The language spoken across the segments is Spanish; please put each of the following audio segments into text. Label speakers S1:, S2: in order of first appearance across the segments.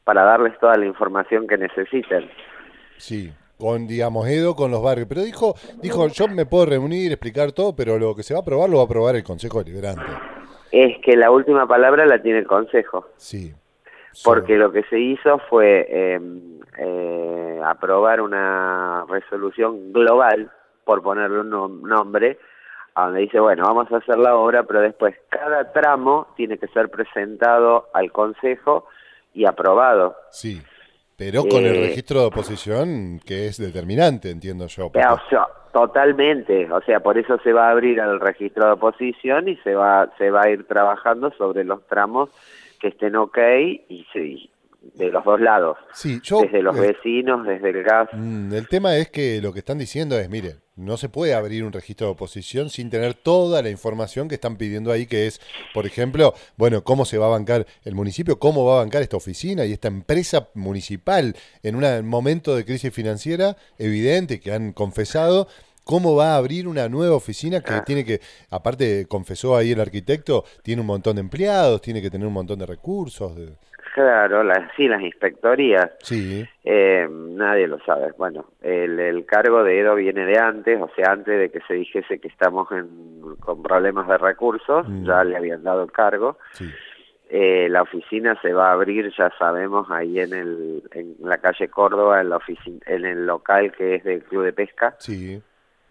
S1: para darles toda la información que necesiten.
S2: Sí, con, digamos, Edo, con los barrios. Pero dijo, yo me puedo reunir, explicar todo, pero lo que se va a aprobar lo va a aprobar el Consejo Deliberante.
S1: Es que la última palabra la tiene el Consejo,
S2: Sí,
S1: porque lo que se hizo fue aprobar una resolución global, por ponerle un nombre, a donde dice, bueno, vamos a hacer la obra, pero después cada tramo tiene que ser presentado al Consejo y aprobado.
S2: sí. Pero con el registro de oposición, que es determinante, entiendo yo. Porque...
S1: O sea, totalmente, o sea, por eso se va a abrir el registro de oposición y se va a ir trabajando sobre los tramos que estén ok y sí, de los dos lados,
S2: Sí,
S1: desde los vecinos, desde el gas.
S2: El tema es que lo que están diciendo es, mire, no se puede abrir un registro de oposición sin tener toda la información que están pidiendo ahí, que es, por ejemplo, bueno, cómo se va a bancar el municipio, cómo va a bancar esta oficina y esta empresa municipal en un momento de crisis financiera evidente que han confesado. ¿Cómo va a abrir una nueva oficina que tiene que, aparte confesó ahí el arquitecto, tiene un montón de empleados, tiene que tener un montón de recursos?
S1: Claro, sí, las inspectorías,
S2: Sí.
S1: nadie lo sabe. Bueno, el cargo de Edo viene de antes, o sea, antes de que se dijese que estamos con problemas de recursos, ya le habían dado el cargo.
S2: Sí.
S1: La oficina se va a abrir, ya sabemos, ahí en la calle Córdoba, en el local que es del Club de Pesca.
S2: Sí.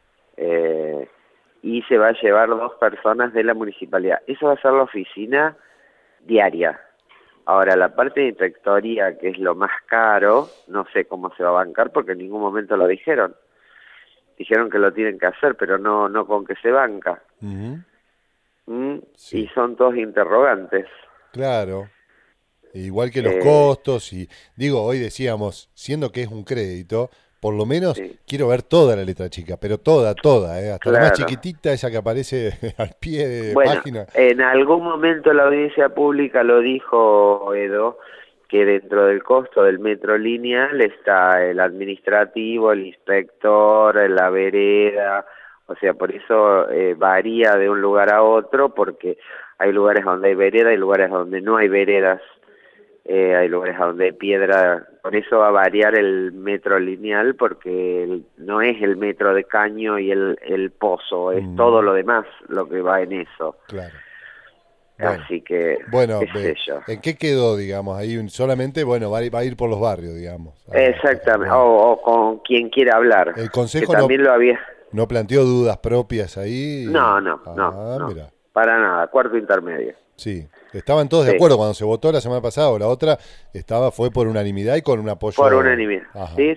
S1: Y se va a llevar 2 personas de la municipalidad. Eso va a ser la oficina diaria. Ahora, la parte de inspectoría, que es lo más caro, no sé cómo se va a bancar porque en ningún momento lo dijeron. Dijeron que lo tienen que hacer, pero no con que se banca.
S2: Sí.
S1: Y son todos interrogantes.
S2: Claro. Igual que los costos y, digo, hoy decíamos, siendo que es un crédito, por lo menos quiero ver toda la letra chica, pero toda, hasta
S1: claro.
S2: la más chiquitita, esa que aparece al pie de página.
S1: En algún momento la audiencia pública lo dijo Edo, que dentro del costo del metro lineal está el administrativo, el inspector, la vereda, o sea, por eso varía de un lugar a otro, porque hay lugares donde hay vereda, hay lugares donde no hay veredas. Hay lugares donde hay piedra, por eso va a variar el metro lineal, porque no es el metro de caño y el pozo, es todo lo demás lo que va en eso.
S2: Claro.
S1: Así que,
S2: bueno,
S1: qué sé yo.
S2: ¿En qué quedó, digamos? Ahí solamente, bueno, va a ir por los barrios, digamos.
S1: Exactamente, o con quien quiera hablar.
S2: El Consejo
S1: que también lo había...
S2: no planteó dudas propias ahí.
S1: No,
S2: mira.
S1: Para nada, cuarto intermedio.
S2: Sí, estaban todos de acuerdo cuando se votó la semana pasada o la otra, fue por unanimidad y con un apoyo.
S1: Por unanimidad.
S2: Ajá.
S1: Sí,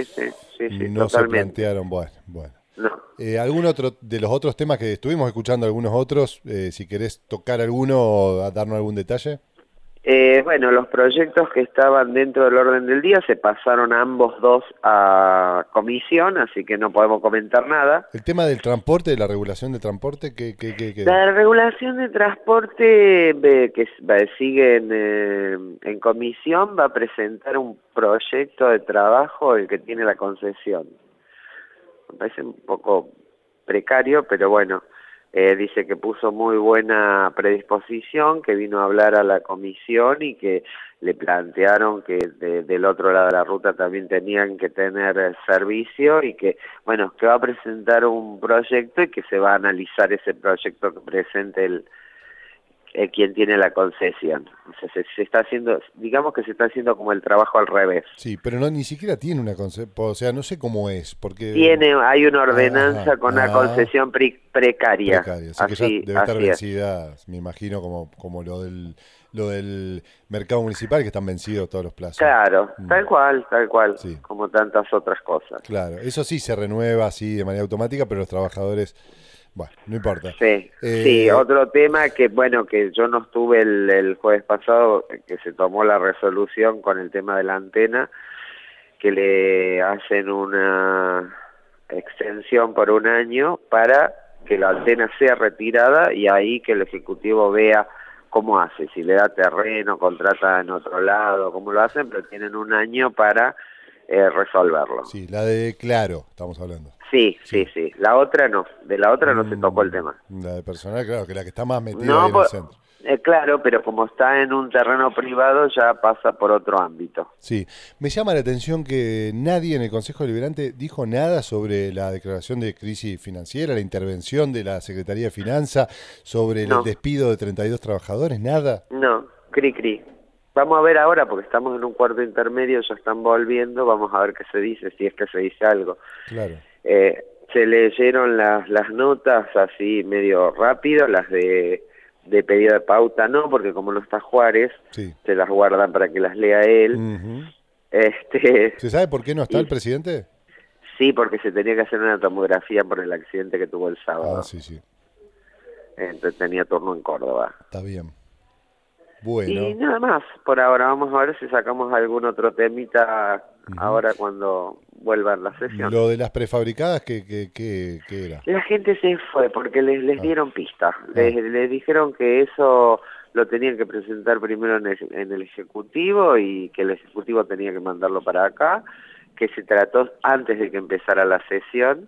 S2: no
S1: totalmente.
S2: se plantearon, bueno.
S1: No.
S2: ¿Algún otro de los otros temas que estuvimos escuchando, algunos otros, si querés tocar alguno o darnos algún detalle?
S1: Bueno, los proyectos que estaban dentro del orden del día se pasaron ambos dos a comisión, así que no podemos comentar nada.
S2: El tema del transporte, de la regulación del transporte, ¿qué?
S1: La regulación de transporte que sigue en comisión va a presentar un proyecto de trabajo el que tiene la concesión. Me parece un poco precario, pero bueno. Dice que puso muy buena predisposición, que vino a hablar a la comisión y que le plantearon que del otro lado de la ruta también tenían que tener servicio y que, bueno, que va a presentar un proyecto y que se va a analizar ese proyecto que presente quien tiene la concesión. O sea, se está haciendo, digamos que se está haciendo como el trabajo al revés.
S2: Sí, pero ni siquiera tiene una concesión, o sea, no sé cómo es, porque...
S1: Hay una ordenanza con una concesión precaria.
S2: Así que ya debe estar vencida, me imagino, como lo del mercado municipal, que están vencidos todos los plazos.
S1: Claro, tal cual, sí. Como tantas otras cosas.
S2: Claro, eso sí se renueva así de manera automática, pero los trabajadores... Bueno, no importa.
S1: Sí, otro tema que, bueno, que yo no estuve el jueves pasado, que se tomó la resolución con el tema de la antena, que le hacen una extensión por 1 año para que la antena sea retirada y ahí que el Ejecutivo vea cómo hace, si le da terreno, contrata en otro lado, cómo lo hacen, pero tienen 1 año para resolverlo.
S2: Sí, la de Claro, estamos hablando.
S1: Sí. La otra no, de la otra no se tocó el tema.
S2: La de personal, claro, que la que está más metida ahí en el centro.
S1: Claro, pero como está en un terreno privado ya pasa por otro ámbito.
S2: Sí, me llama la atención que nadie en el Consejo Deliberante dijo nada sobre la declaración de crisis financiera, la intervención de la Secretaría de Finanzas, sobre el
S1: No,
S2: despido de 32 trabajadores, nada.
S1: no, cri. Vamos a ver ahora, porque estamos en un cuarto intermedio, ya están volviendo, vamos a ver qué se dice, si es que se dice algo.
S2: Claro.
S1: Se leyeron las notas así medio rápido, las de pedido de pauta no, porque como no está Juárez,
S2: Sí.
S1: se las guardan para que las lea él.
S2: Ujú.
S1: Este,
S2: ¿Se sabe por qué no está el presidente?
S1: sí, porque se tenía que hacer una tomografía por el accidente que tuvo el sábado.
S2: Ah, sí, sí.
S1: Entonces tenía turno en Córdoba.
S2: Está bien.
S1: Y
S2: Bueno.
S1: nada más, por ahora vamos a ver si sacamos algún otro temita
S2: Ujú.
S1: ahora cuando vuelvan la sesión.
S2: Lo de las prefabricadas, ¿qué era?
S1: La gente se fue porque les
S2: Ah,
S1: dieron pista,
S2: ah,
S1: les dijeron que eso lo tenían que presentar primero en el Ejecutivo y que el Ejecutivo tenía que mandarlo para acá, que se trató antes de que empezara la sesión,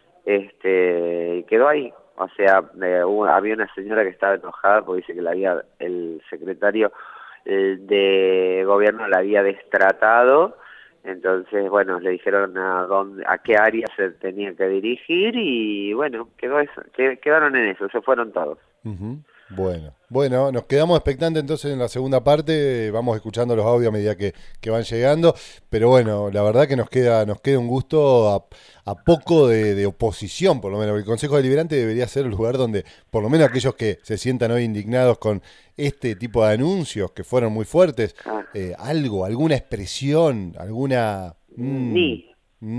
S1: y quedó ahí. O sea, había una señora que estaba enojada porque dice que el secretario de gobierno la había destratado. Entonces, bueno, le dijeron a qué área se tenía que dirigir y bueno, quedó eso, quedaron en eso, se fueron todos.
S2: ujú. Bueno, nos quedamos expectantes entonces en la segunda parte, vamos escuchando los audios a medida que van llegando, pero bueno, la verdad que nos queda un gusto a poco de oposición, por lo menos. El Consejo Deliberante debería ser el lugar donde, por lo menos aquellos que se sientan hoy indignados con este tipo de anuncios que fueron muy fuertes,
S1: Ah,
S2: alguna expresión, alguna...
S1: ni,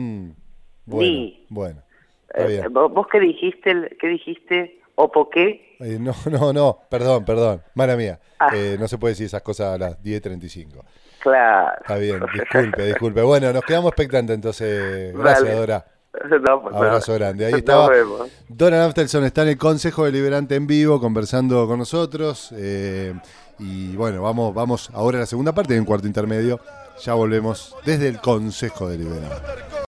S2: Bueno, está bien.
S1: ¿Vos qué dijiste? ¿Qué dijiste? ¿Opo qué?
S2: No, perdón, mala mía.
S1: Ah,
S2: No se puede decir esas cosas a las 10:35.
S1: claro.
S2: Está bien, disculpe. Bueno, nos quedamos expectantes entonces. Gracias,
S1: Vale.
S2: Dora.
S1: No, pues
S2: Abrazo
S1: nada.
S2: grande. Ahí
S1: Nos
S2: estaba
S1: vemos.
S2: Dora Naftelson, está en el Consejo Deliberante en vivo conversando con nosotros. Y bueno, vamos ahora a la segunda parte de un cuarto intermedio. Ya volvemos desde el Consejo Deliberante.